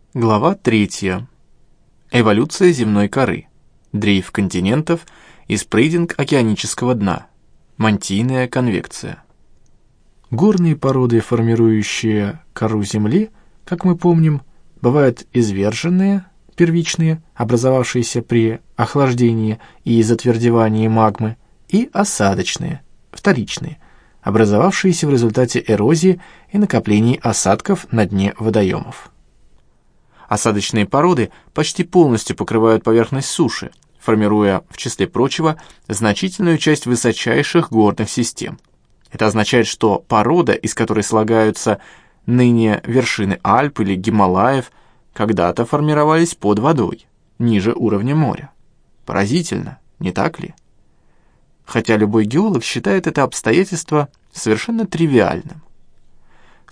Глава 3. Эволюция земной коры. Дрейф континентов и спрейдинг океанического дна. Мантийная конвекция. Горные породы, формирующие кору Земли, как мы помним, бывают изверженные, первичные, образовавшиеся при охлаждении и затвердевании магмы, и осадочные, вторичные, образовавшиеся в результате эрозии и накоплений осадков на дне водоемов. Осадочные породы почти полностью покрывают поверхность суши, формируя, в числе прочего, значительную часть высочайших горных систем. Это означает, что порода, из которой слагаются ныне вершины Альп или Гималаев, когда-то формировались под водой, ниже уровня моря. Поразительно, не так ли? Хотя любой геолог считает это обстоятельство совершенно тривиальным. В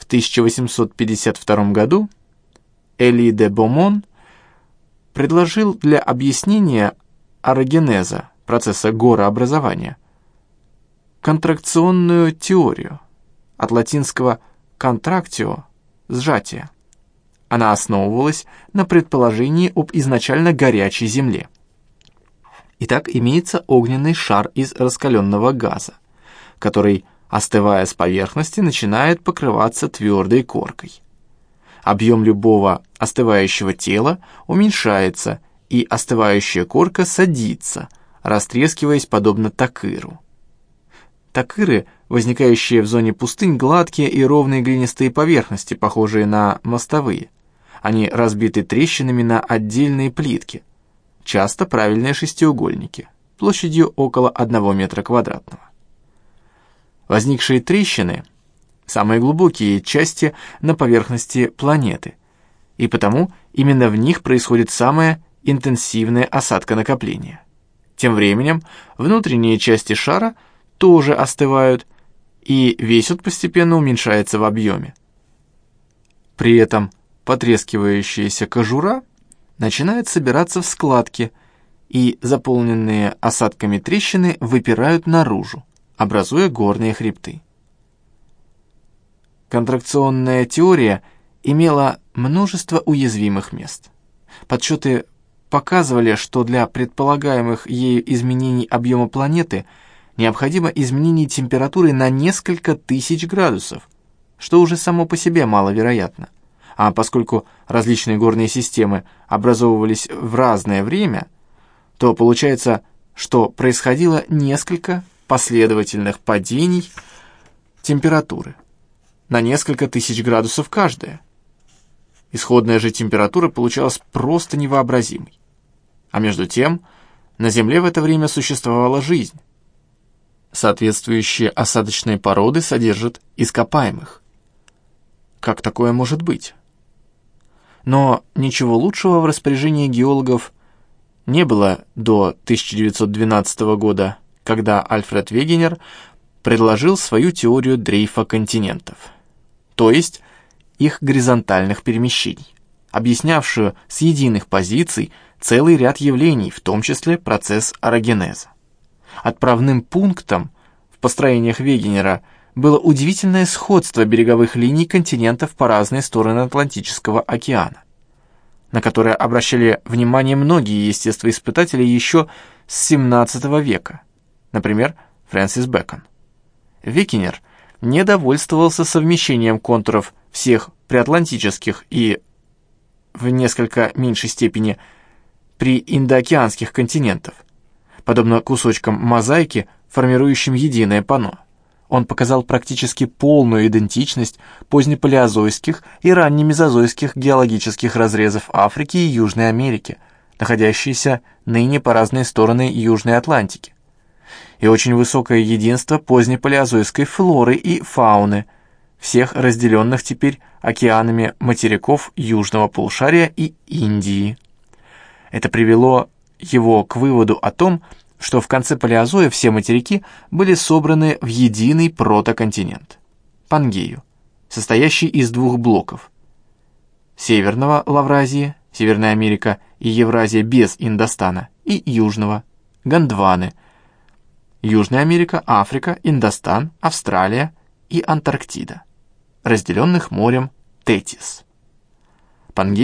1852 году Эли де Бомон предложил для объяснения орогенеза, процесса горообразования, контракционную теорию, от латинского «contractio» — «сжатие». Она основывалась на предположении об изначально горячей Земле. Итак, имеется огненный шар из раскаленного газа, который, остывая с поверхности, начинает покрываться твердой коркой. Объем любого остывающего тела уменьшается, и остывающая корка садится, растрескиваясь подобно такыру. Такыры, возникающие в зоне пустынь, гладкие и ровные глинистые поверхности, похожие на мостовые. Они разбиты трещинами на отдельные плитки, часто правильные шестиугольники, площадью около 1 метра квадратного. Возникшие трещины — самые глубокие части на поверхности планеты, и потому именно в них происходит самое интенсивное осадконакопление. Тем временем внутренние части шара тоже остывают, и весь он постепенно уменьшается в объеме. При этом потрескивающаяся кожура начинает собираться в складки, и заполненные осадками трещины выпирают наружу, образуя горные хребты. Контракционная теория имела множество уязвимых мест. Подсчеты показывали, что для предполагаемых ею изменений объема планеты необходимо изменение температуры на несколько тысяч градусов, что уже само по себе маловероятно. А поскольку различные горные системы образовывались в разное время, то получается, что происходило несколько последовательных падений температуры на несколько тысяч градусов каждая. Исходная же температура получалась просто невообразимой. А между тем, на Земле в это время существовала жизнь. Соответствующие осадочные породы содержат ископаемых. Как такое может быть? Но ничего лучшего в распоряжении геологов не было до 1912 года, когда Альфред Вегенер предложил свою теорию дрейфа континентов, то есть их горизонтальных перемещений, объяснявшую с единых позиций целый ряд явлений, в том числе процесс орогенеза. Отправным пунктом в построениях Вегенера было удивительное сходство береговых линий континентов по разные стороны Атлантического океана, на которое обращали внимание многие естествоиспытатели еще с XVII века, например, Фрэнсис Бэкон. Вегенер не довольствовался совмещением контуров всех приатлантических и, в несколько меньшей степени, прииндоокеанских континентов, подобно кусочкам мозаики, формирующим единое панно. Он показал практически полную идентичность позднепалеозойских и раннемезозойских геологических разрезов Африки и Южной Америки, находящиеся ныне по разные стороны Южной Атлантики, и очень высокое единство позднепалеозойской флоры и фауны, всех разделенных теперь океанами материков Южного полушария и Индии. Это привело его к выводу о том, что в конце палеозоя все материки были собраны в единый протоконтинент – Пангею, состоящий из 2 блоков – Северного Лавразии, Северная Америка и Евразия без Индостана, и Южного – Гондваны, Южная Америка, Африка, Индостан, Австралия и Антарктида, разделенных морем Тетис. Пангея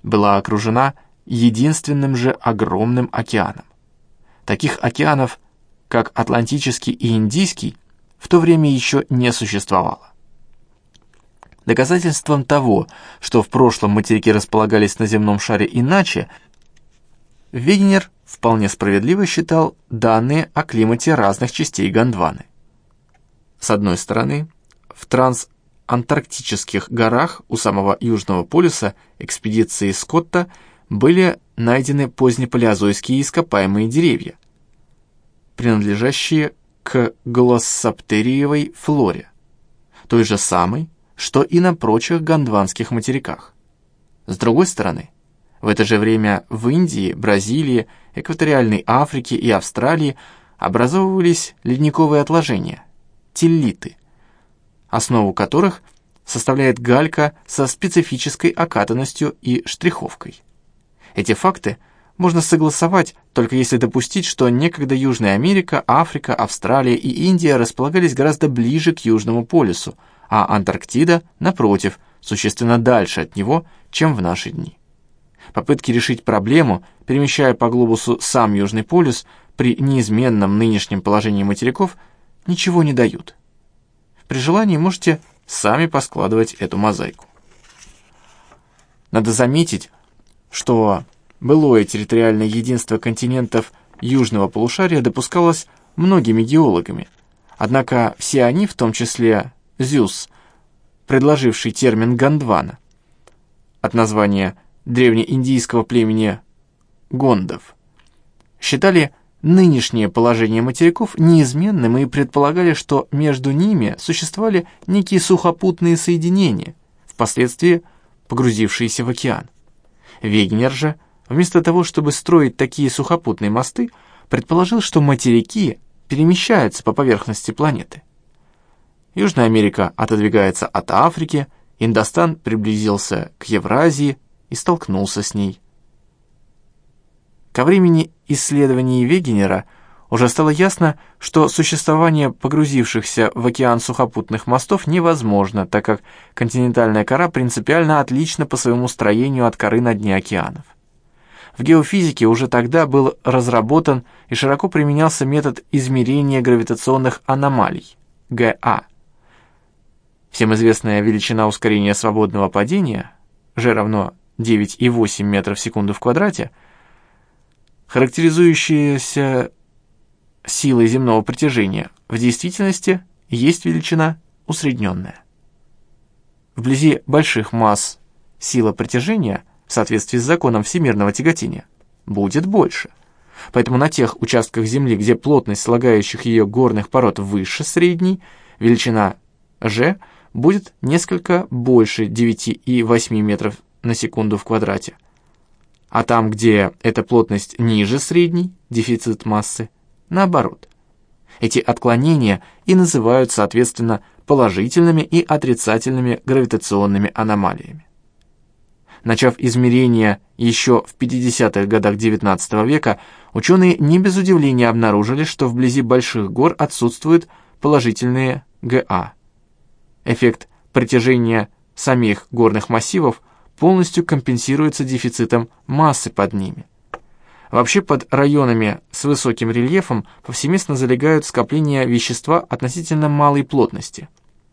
была окружена единственным же огромным океаном. Таких океанов, как Атлантический и Индийский, в то время еще не существовало. Доказательством того, что в прошлом материки располагались на земном шаре иначе, Вегенер вполне справедливо считал данные о климате разных частей Гондваны. С одной стороны, в трансантарктических горах у самого Южного полюса экспедиции Скотта были найдены позднепалеозойские ископаемые деревья, принадлежащие к глоссоптериевой флоре, той же самой, что и на прочих гондванских материках. С другой стороны, в это же время в Индии, Бразилии, экваториальной Африке и Австралии образовывались ледниковые отложения, теллиты, основу которых составляет галька со специфической окатанностью и штриховкой. Эти факты можно согласовать, только если допустить, что некогда Южная Америка, Африка, Австралия и Индия располагались гораздо ближе к Южному полюсу, а Антарктида, напротив, существенно дальше от него, чем в наши дни. Попытки решить проблему, перемещая по глобусу сам Южный полюс, при неизменном нынешнем положении материков, ничего не дают. При желании можете сами поскладывать эту мозаику. Надо заметить, что былое территориальное единство континентов южного полушария допускалось многими геологами, однако все они, в том числе Зюсс, предложивший термин Гондвана, от названия древнеиндийского племени гондов, считали нынешнее положение материков неизменным и предполагали, что между ними существовали некие сухопутные соединения, впоследствии погрузившиеся в океан. Вегенер же, вместо того, чтобы строить такие сухопутные мосты, предположил, что материки перемещаются по поверхности планеты. Южная Америка отодвигается от Африки, Индостан приблизился к Евразии и столкнулся с ней. Ко времени исследований Вегенера уже стало ясно, что существование погрузившихся в океан сухопутных мостов невозможно, так как континентальная кора принципиально отлична по своему строению от коры на дне океанов. В геофизике уже тогда был разработан и широко применялся метод измерения гравитационных аномалий, ГА. Всем известная величина ускорения свободного падения, g равно 9,8 метров в секунду в квадрате, характеризующаяся силой земного притяжения, в действительности есть величина усредненная. Вблизи больших масс сила притяжения, в соответствии с законом всемирного тяготения, будет больше. Поэтому на тех участках Земли, где плотность слагающих ее горных пород выше средней, величина g будет несколько больше 9,8 метров на секунду в квадрате. А там, где эта плотность ниже средней, дефицит массы, наоборот. Эти отклонения и называют, соответственно, положительными и отрицательными гравитационными аномалиями. Начав измерения еще в 50-х годах XIX века, ученые не без удивления обнаружили, что вблизи больших гор отсутствуют положительные ГА. Эффект притяжения самих горных массивов полностью компенсируется дефицитом массы под ними. Вообще под районами с высоким рельефом повсеместно залегают скопления вещества относительно малой плотности.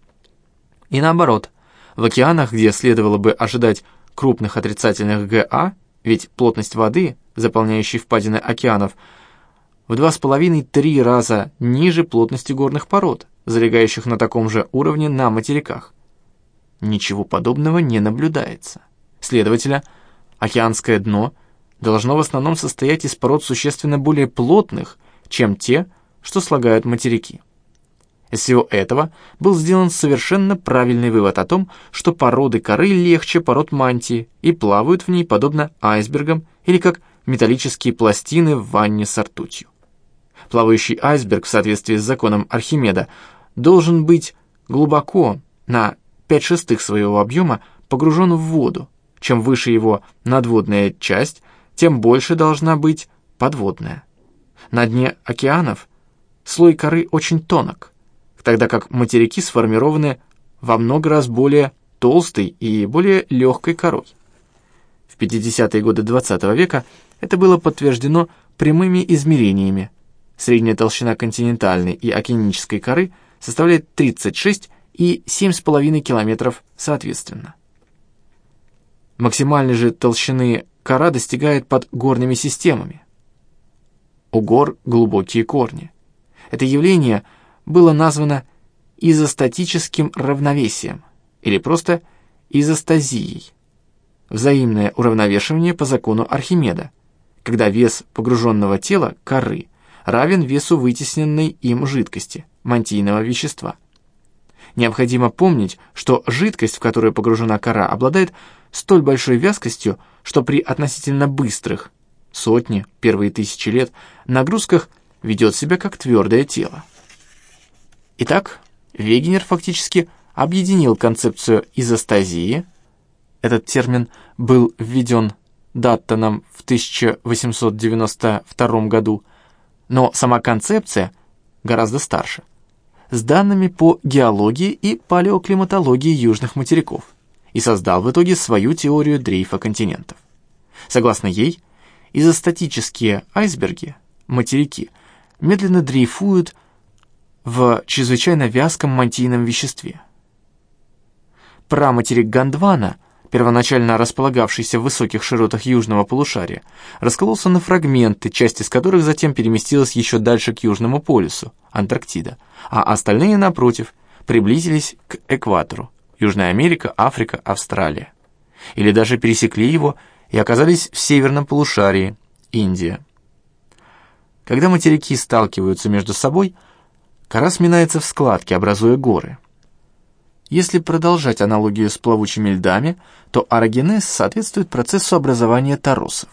И наоборот, в океанах, где следовало бы ожидать крупных отрицательных ГА, ведь плотность воды, заполняющей впадины океанов, в 2,5-3 раза ниже плотности горных пород, залегающих на таком же уровне на материках. Ничего подобного не наблюдается. Следовательно, океанское дно должно в основном состоять из пород существенно более плотных, чем те, что слагают материки. Из всего этого был сделан совершенно правильный вывод о том, что породы коры легче пород мантии и плавают в ней подобно айсбергам или как металлические пластины в ванне с ртутью. Плавающий айсберг в соответствии с законом Архимеда должен быть глубоко, на 5/6 своего объема, погружен в воду. Чем выше его надводная часть, тем больше должна быть подводная. На дне океанов слой коры очень тонок, тогда как материки сформированы во много раз более толстой и более легкой корой. В 50-е годы XX века это было подтверждено прямыми измерениями. Средняя толщина континентальной и океанической коры составляет 36 и 7,5 километров соответственно. Максимальной же толщины кора достигает под горными системами. У гор глубокие корни. Это явление было названо изостатическим равновесием или просто изостазией. Взаимное уравновешивание по закону Архимеда, когда вес погруженного тела, коры, равен весу вытесненной им жидкости, мантийного вещества. Необходимо помнить, что жидкость, в которую погружена кора, обладает столь большой вязкостью, что при относительно быстрых, сотни, первые 1000 лет, нагрузках ведет себя как твердое тело. Итак, Вегенер фактически объединил концепцию изостазии. Этот термин был введен Даттоном в 1892 году, но сама концепция гораздо старше, с данными по геологии и палеоклиматологии южных материков, и создал в итоге свою теорию дрейфа континентов. Согласно ей, изостатические айсберги, материки, медленно дрейфуют в чрезвычайно вязком мантийном веществе. Праматерик Гондвана, первоначально располагавшийся в высоких широтах южного полушария, раскололся на фрагменты, часть из которых затем переместилась еще дальше к Южному полюсу, Антарктида, а остальные, напротив, приблизились к экватору, Южная Америка, Африка, Австралия. Или даже пересекли его и оказались в северном полушарии, Индия. Когда материки сталкиваются между собой, кора сминается в складки, образуя горы. Если продолжать аналогию с плавучими льдами, то орогенез соответствует процессу образования торосов.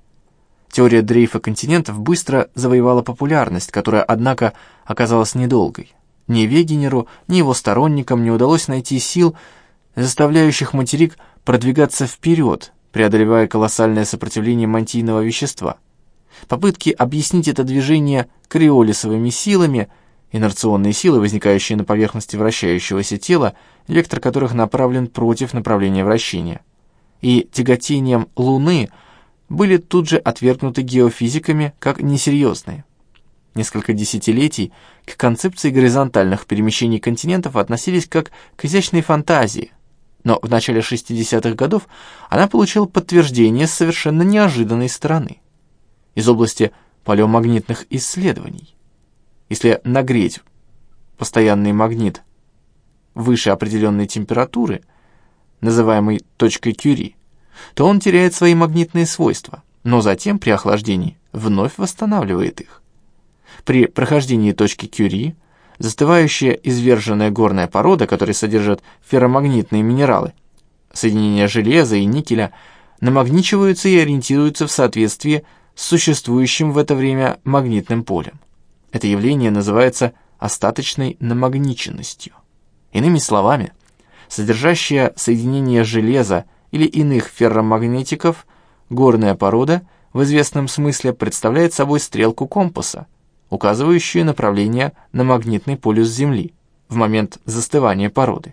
Теория дрейфа континентов быстро завоевала популярность, которая, однако, оказалась недолгой. Ни Вегенеру, ни его сторонникам не удалось найти сил, заставляющих материк продвигаться вперед, преодолевая колоссальное сопротивление мантийного вещества. Попытки объяснить это движение кориолисовыми силами, инерционные силы, возникающие на поверхности вращающегося тела, вектор которых направлен против направления вращения, и тяготением Луны, были тут же отвергнуты геофизиками как несерьезные. Несколько десятилетий к концепции горизонтальных перемещений континентов относились как к изящной фантазии, но в начале 60-х годов она получила подтверждение с совершенно неожиданной стороны. Из области палеомагнитных исследований. Если нагреть постоянный магнит выше определенной температуры, называемой точкой Кюри, то он теряет свои магнитные свойства, но затем при охлаждении вновь восстанавливает их. При прохождении точки Кюри застывающая изверженная горная порода, которая содержит ферромагнитные минералы, соединения железа и никеля, намагничиваются и ориентируются в соответствии с существующим в это время магнитным полем. Это явление называется остаточной намагниченностью. Иными словами, содержащая соединение железа или иных ферромагнетиков, горная порода в известном смысле представляет собой стрелку компаса, указывающую направление на магнитный полюс Земли в момент застывания породы.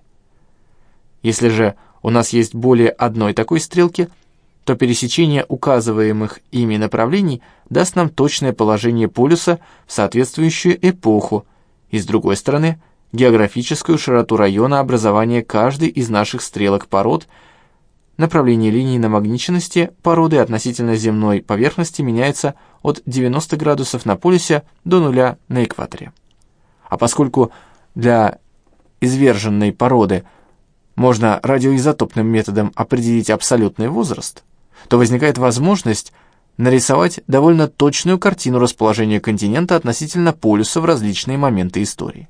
Если же у нас есть более одной такой стрелки, то пересечение указываемых ими направлений даст нам точное положение полюса в соответствующую эпоху и, с другой стороны, географическую широту района образования каждой из наших стрелок пород. Направление линии намагниченности породы относительно земной поверхности меняется от 90 градусов на полюсе до 0 на экваторе. А поскольку для изверженной породы можно радиоизотопным методом определить абсолютный возраст, то возникает возможность нарисовать довольно точную картину расположения континента относительно полюса в различные моменты истории.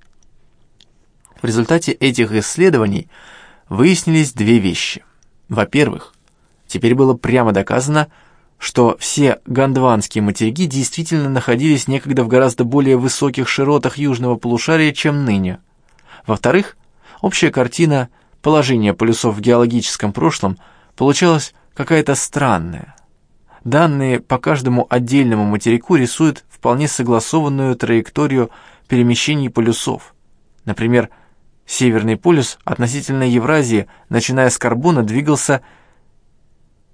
В результате этих исследований выяснились две вещи. Во-первых, теперь было прямо доказано, что все гондванские материки действительно находились некогда в гораздо более высоких широтах южного полушария, чем ныне. Во-вторых, общая картина положения полюсов в геологическом прошлом получалась какая-то странная. Данные по каждому отдельному материку рисуют вполне согласованную траекторию перемещений полюсов. Например, Северный полюс относительно Евразии, начиная с Карбона, двигался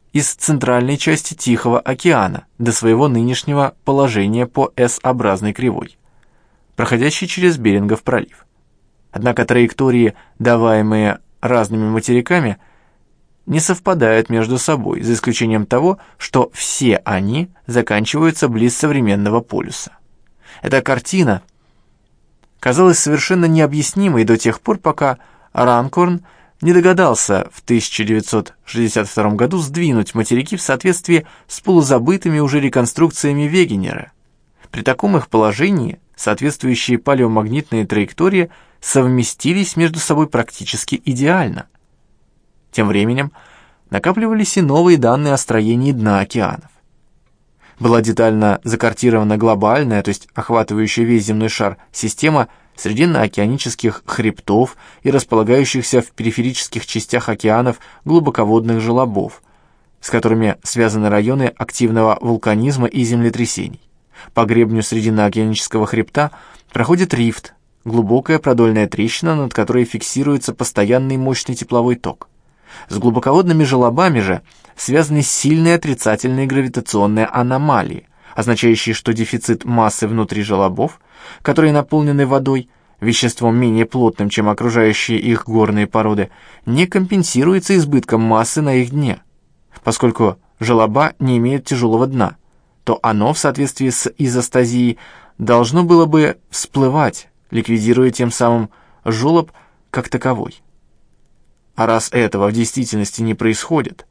из центральной части Тихого океана до своего нынешнего положения по S-образной кривой, проходящей через Берингов пролив. Однако траектории, даваемые разными материками, не совпадают между собой, за исключением того, что все они заканчиваются близ современного полюса. Эта картина казалась совершенно необъяснимой до тех пор, пока Ранкорн не догадался в 1962 году сдвинуть материки в соответствии с полузабытыми уже реконструкциями Вегенера. При таком их положении соответствующие палеомагнитные траектории совместились между собой практически идеально. Тем временем накапливались и новые данные о строении дна океанов. Была детально закартирована глобальная, то есть охватывающая весь земной шар, система срединно-океанических хребтов и располагающихся в периферических частях океанов глубоководных желобов, с которыми связаны районы активного вулканизма и землетрясений. По гребню срединно-океанического хребта проходит рифт, глубокая продольная трещина, над которой фиксируется постоянный мощный тепловой ток. С глубоководными желобами же связаны сильные отрицательные гравитационные аномалии, означающие, что дефицит массы внутри желобов, которые наполнены водой, веществом менее плотным, чем окружающие их горные породы, не компенсируется избытком массы на их дне. Поскольку желоба не имеют тяжелого дна, то оно в соответствии с изостазией должно было бы всплывать, ликвидируя тем самым желоб как таковой. А раз этого в действительности не происходит,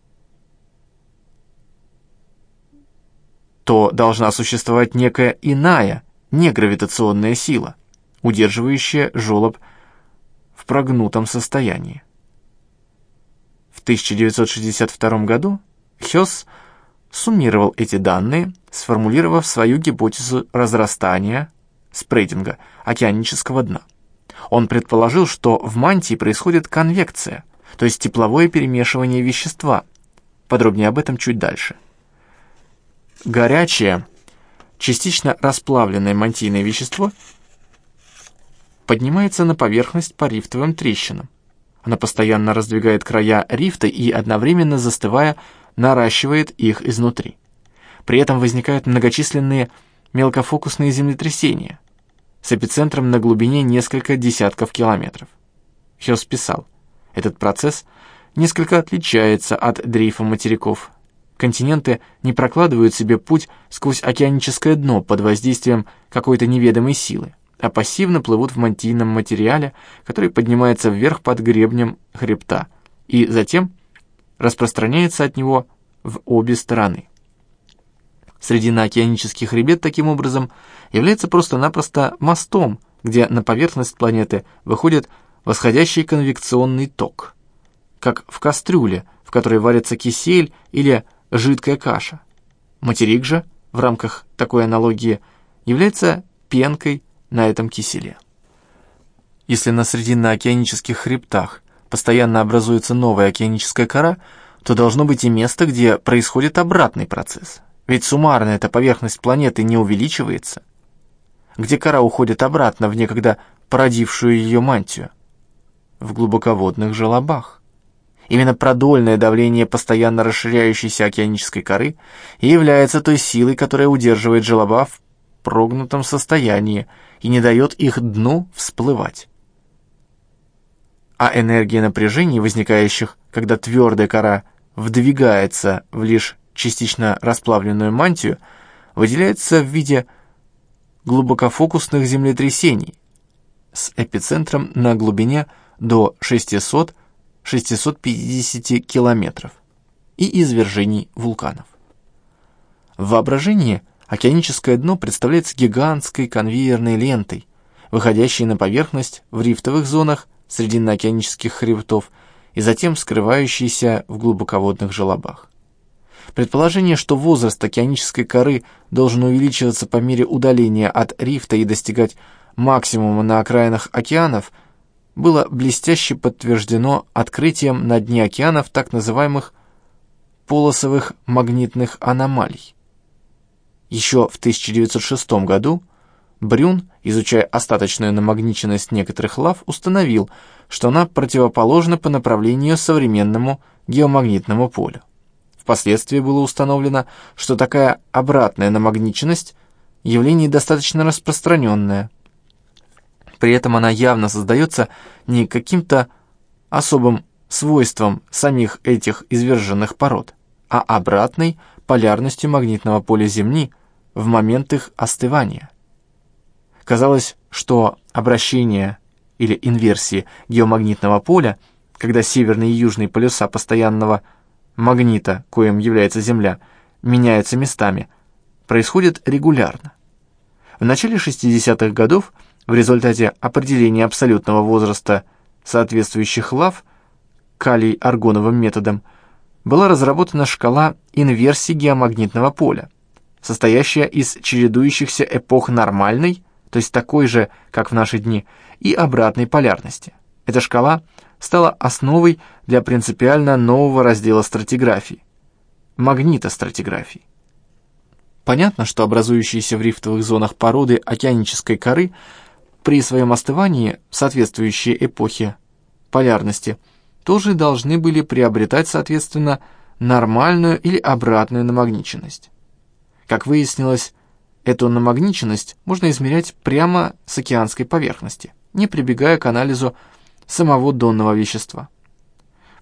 то должна существовать некая иная, негравитационная сила, удерживающая желоб в прогнутом состоянии. В 1962 году Хёс суммировал эти данные, сформулировав свою гипотезу разрастания, спрединга, океанического дна. Он предположил, что в мантии происходит конвекция, то есть тепловое перемешивание вещества. Подробнее об этом чуть дальше. Горячее, частично расплавленное мантийное вещество поднимается на поверхность по рифтовым трещинам. Оно постоянно раздвигает края рифта и, одновременно застывая, наращивает их изнутри. При этом возникают многочисленные мелкофокусные землетрясения с эпицентром на глубине несколько десятков километров. Хёс писал, этот процесс несколько отличается от дрейфа материков. Континенты не прокладывают себе путь сквозь океаническое дно под воздействием какой-то неведомой силы, а пассивно плывут в мантийном материале, который поднимается вверх под гребнем хребта и затем распространяется от него в обе стороны. Срединно-океанический хребет, таким образом, является просто-напросто мостом, где на поверхность планеты выходит восходящий конвекционный ток, как в кастрюле, в которой варится кисель или жидкая каша. Материк же, в рамках такой аналогии, является пенкой на этом киселе. Если на срединно-океанических хребтах постоянно образуется новая океаническая кора, то должно быть и место, где происходит обратный процесс. Ведь суммарно эта поверхность планеты не увеличивается. Где кора уходит обратно в некогда породившую ее мантию? В глубоководных желобах. Именно продольное давление постоянно расширяющейся океанической коры и является той силой, которая удерживает желоба в прогнутом состоянии и не дает их дну всплывать. А энергия напряжений, возникающих, когда твердая кора вдвигается в лишь частично расплавленную мантию, выделяется в виде глубокофокусных землетрясений с эпицентром на глубине до 600-650 километров и извержений вулканов. В воображении океаническое дно представляется гигантской конвейерной лентой, выходящей на поверхность в рифтовых зонах срединно-океанических хребтов и затем скрывающейся в глубоководных желобах. Предположение, что возраст океанической коры должен увеличиваться по мере удаления от рифта и достигать максимума на окраинах океанов, было блестяще подтверждено открытием на дне океанов так называемых полосовых магнитных аномалий. Еще в 1906 году Брюн, изучая остаточную намагниченность некоторых лав, установил, что она противоположна по направлению современному геомагнитному полю. впоследствии было установлено, что такая обратная намагниченность – явление достаточно распространенное. При этом она явно создается не каким-то особым свойством самих этих изверженных пород, а обратной полярностью магнитного поля Земли в момент их остывания. Казалось, что обращение или инверсии геомагнитного поля, когда северные и южные полюса постоянного магнита, коим является Земля, меняются местами, происходит регулярно. В начале 60-х годов в результате определения абсолютного возраста соответствующих лав калий-аргоновым методом была разработана шкала инверсии геомагнитного поля, состоящая из чередующихся эпох нормальной, то есть такой же, как в наши дни, и обратной полярности. Эта шкала стала основой для принципиально нового раздела стратиграфии – магнитостратиграфии. Понятно, что образующиеся в рифтовых зонах породы океанической коры при своем остывании в соответствующей эпохе полярности тоже должны были приобретать, соответственно, нормальную или обратную намагниченность. Как выяснилось, эту намагниченность можно измерять прямо с океанской поверхности, не прибегая к анализу самого донного вещества. В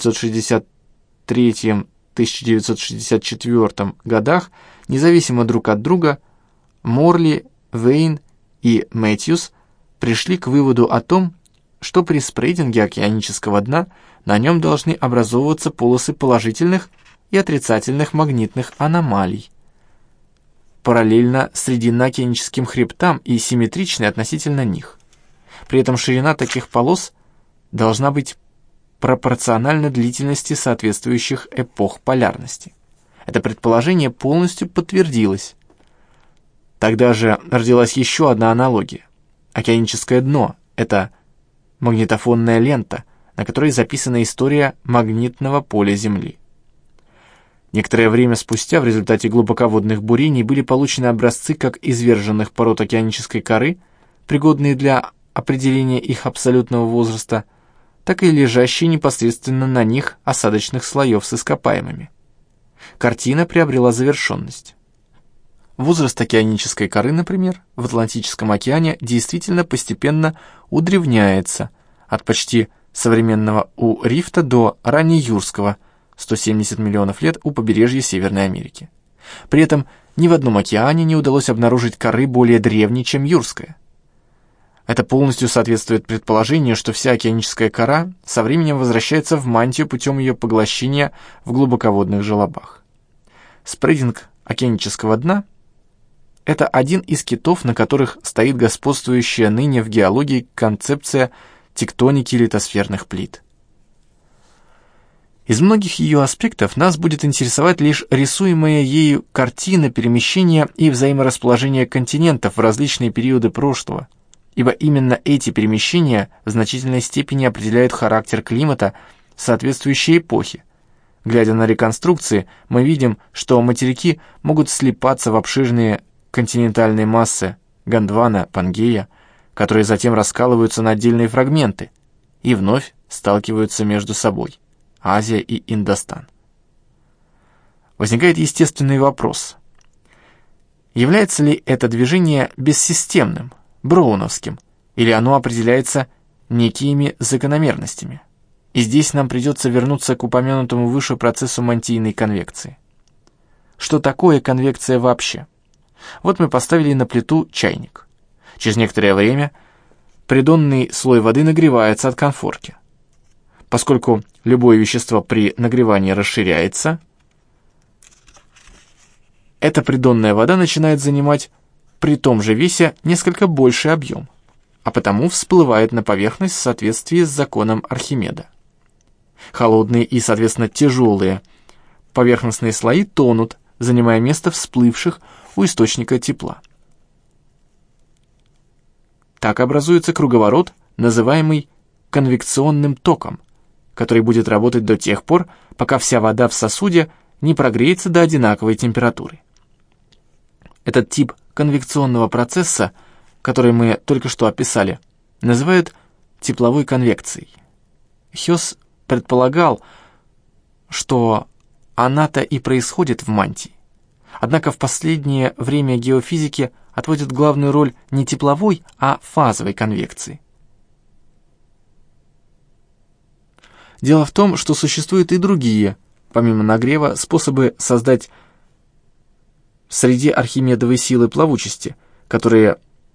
1963-1964 годах, независимо друг от друга, Морли, Вейн и Мэтьюс пришли к выводу о том, что при спрейдинге океанического дна на нем должны образовываться полосы положительных и отрицательных магнитных аномалий, параллельно срединно-океаническим хребтам и симметричной относительно них. При этом ширина таких полос должна быть пропорциональна длительности соответствующих эпох полярности. Это предположение полностью подтвердилось. Тогда же родилась еще одна аналогия. Океаническое дно — это магнитофонная лента, на которой записана история магнитного поля Земли. Некоторое время спустя в результате глубоководных бурений были получены образцы как изверженных пород океанической коры, пригодные для определения их абсолютного возраста, так и лежащие непосредственно на них осадочных слоев с ископаемыми. Картина приобрела завершенность. Возраст океанической коры, например, в Атлантическом океане действительно постепенно удревняется от почти современного у рифта до раннеюрского, 170 миллионов лет у побережья Северной Америки. При этом ни в одном океане не удалось обнаружить коры более древней, чем юрская. Это полностью соответствует предположению, что вся океаническая кора со временем возвращается в мантию путем ее поглощения в глубоководных желобах. Спрейдинг океанического дна – это один из китов, на которых стоит господствующая ныне в геологии концепция тектоники литосферных плит. Из многих ее аспектов нас будет интересовать лишь рисуемая ею картина перемещения и взаиморасположения континентов в различные периоды прошлого, ибо именно эти перемещения в значительной степени определяют характер климата соответствующей эпохи. Глядя на реконструкции, мы видим, что материки могут слипаться в обширные континентальные массы Гондвана, Пангея, которые затем раскалываются на отдельные фрагменты и вновь сталкиваются между собой. Азия и Индостан. Возникает естественный вопрос. Является ли это движение бессистемным, броуновским, или оно определяется некими закономерностями? И здесь нам придется вернуться к упомянутому выше процессу мантийной конвекции. Что такое конвекция вообще? Вот мы поставили на плиту чайник. Через некоторое время придонный слой воды нагревается от конфорки. Поскольку любое вещество при нагревании расширяется, эта придонная вода начинает занимать при том же весе несколько больший объем, а потому всплывает на поверхность в соответствии с законом Архимеда. Холодные и, соответственно, тяжелые поверхностные слои тонут, занимая место всплывших у источника тепла. Так образуется круговорот, называемый конвекционным током, который будет работать до тех пор, пока вся вода в сосуде не прогреется до одинаковой температуры. Этот тип конвекционного процесса, который мы только что описали, называют тепловой конвекцией. Хёс предполагал, что она-то и происходит в мантии. Однако в последнее время геофизики отводят главную роль не тепловой, а фазовой конвекции. Дело в том, что существуют и другие, помимо нагрева, способы создать в среде архимедовой силы плавучести, которые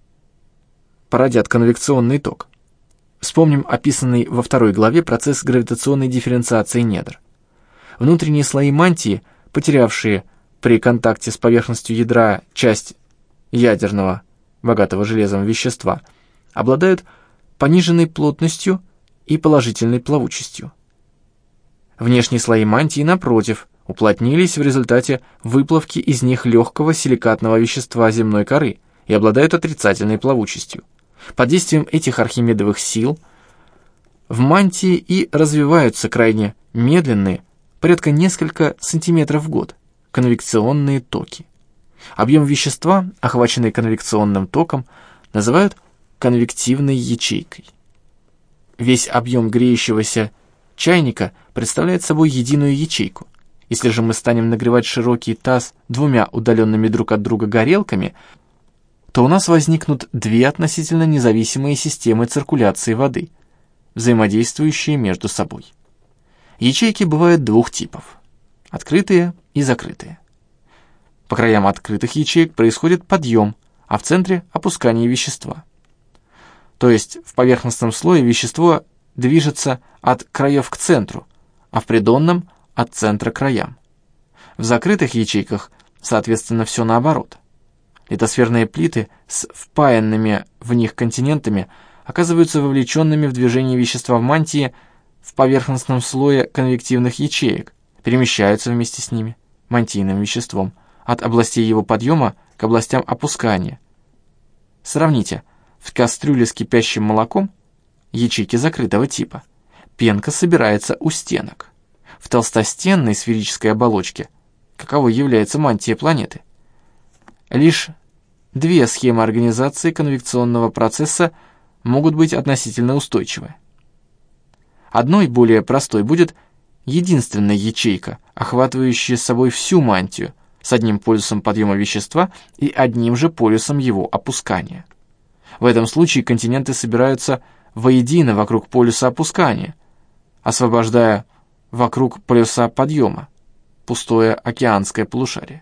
породят конвекционный ток. Вспомним описанный во 2 главе процесс гравитационной дифференциации недр. Внутренние слои мантии, потерявшие при контакте с поверхностью ядра часть ядерного, богатого железом вещества, обладают пониженной плотностью и положительной плавучестью. Внешние слои мантии, напротив, уплотнились в результате выплавки из них легкого силикатного вещества земной коры и обладают отрицательной плавучестью. Под действием этих архимедовых сил в мантии и развиваются крайне медленные, порядка несколько сантиметров в год, конвекционные токи. Объем вещества, охваченный конвекционным током, называют конвективной ячейкой. Весь объем греющегося чайника представляет собой единую ячейку. Если же мы станем нагревать широкий таз 2 удаленными друг от друга горелками, то у нас возникнут 2 относительно независимые системы циркуляции воды, взаимодействующие между собой. Ячейки бывают 2 типов – открытые и закрытые. По краям открытых ячеек происходит подъем, а в центре – опускание вещества. То есть в поверхностном слое вещество движется от краев к центру, а в придонном – от центра к краям. В закрытых ячейках, соответственно, все наоборот. Литосферные плиты с впаянными в них континентами оказываются вовлеченными в движение вещества в мантии в поверхностном слое конвективных ячеек, перемещаются вместе с ними, мантийным веществом, от областей его подъема к областям опускания. Сравните, в кастрюле с кипящим молоком, ячейки закрытого типа, пенка собирается у стенок. В толстостенной сферической оболочке, каковой является мантия планеты, лишь 2 схемы организации конвекционного процесса могут быть относительно устойчивы. Одной, более простой, будет единственная ячейка, охватывающая собой всю мантию, с одним полюсом подъема вещества и одним же полюсом его опускания. В этом случае континенты собираются воедино вокруг полюса опускания, освобождая вокруг полюса подъема пустое океанское полушарие.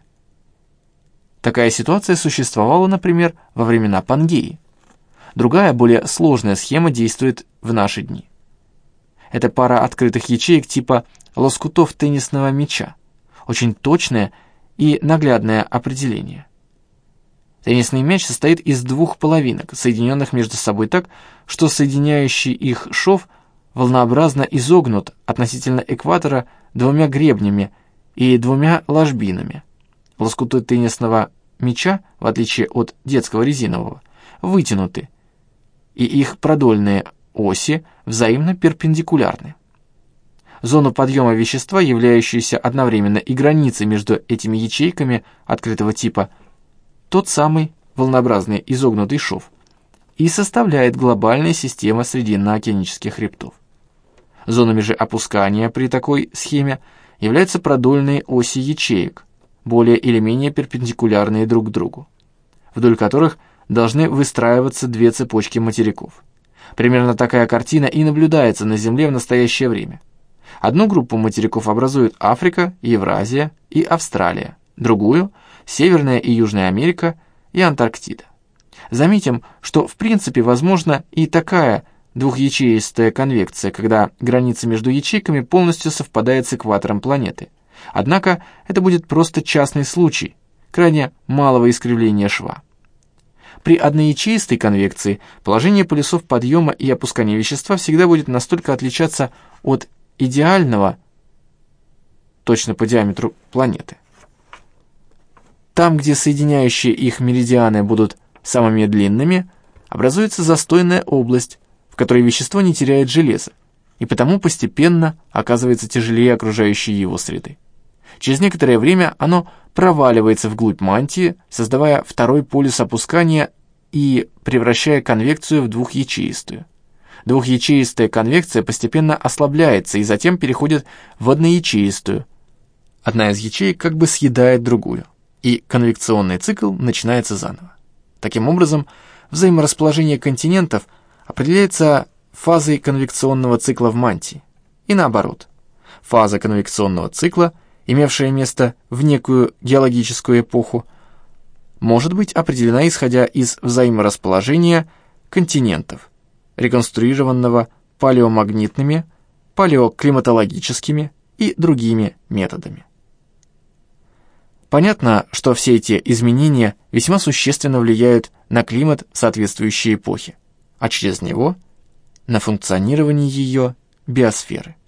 Такая ситуация существовала, например, во времена Пангеи. Другая, более сложная схема действует в наши дни. Это пара открытых ячеек типа лоскутов теннисного мяча. Очень точное и наглядное определение. Теннисный мяч состоит из 2 половинок, соединенных между собой так, что соединяющий их шов волнообразно изогнут относительно экватора 2 гребнями и 2 ложбинами. Лоскуты теннисного мяча, в отличие от детского резинового, вытянуты, и их продольные оси взаимно перпендикулярны. Зону подъема вещества, являющуюся одновременно и границей между этими ячейками открытого типа, тот самый волнообразный изогнутый шов, и составляет глобальная система срединно-океанических хребтов. Зонами же опускания при такой схеме являются продольные оси ячеек, более или менее перпендикулярные друг к другу, вдоль которых должны выстраиваться 2 цепочки материков. Примерно такая картина и наблюдается на Земле в настоящее время. Одну группу материков образуют Африка, Евразия и Австралия, другую – Северная и Южная Америка и Антарктида. Заметим, что в принципе возможна и такая двухячеистая конвекция, когда граница между ячейками полностью совпадает с экватором планеты. Однако это будет просто частный случай, крайне малого искривления шва. При одноячеистой конвекции положение полюсов подъема и опускания вещества всегда будет настолько отличаться от идеального, точно по диаметру планеты. Там, где соединяющие их меридианы будут самыми длинными, образуется застойная область, в которой вещество не теряет железа, и потому постепенно оказывается тяжелее окружающей его среды. Через некоторое время оно проваливается вглубь мантии, создавая второй полюс опускания и превращая конвекцию в двухячеистую. Двухячеистая конвекция постепенно ослабляется и затем переходит в одноячеистую, одна из ячеек как бы съедает другую, и конвекционный цикл начинается заново. Таким образом, взаиморасположение континентов определяется фазой конвекционного цикла в мантии, и наоборот. Фаза конвекционного цикла, имевшая место в некую геологическую эпоху, может быть определена исходя из взаиморасположения континентов, реконструированного палеомагнитными, палеоклиматологическими и другими методами. Понятно, что все эти изменения весьма существенно влияют на климат соответствующей эпохи, а через него на функционирование ее биосферы.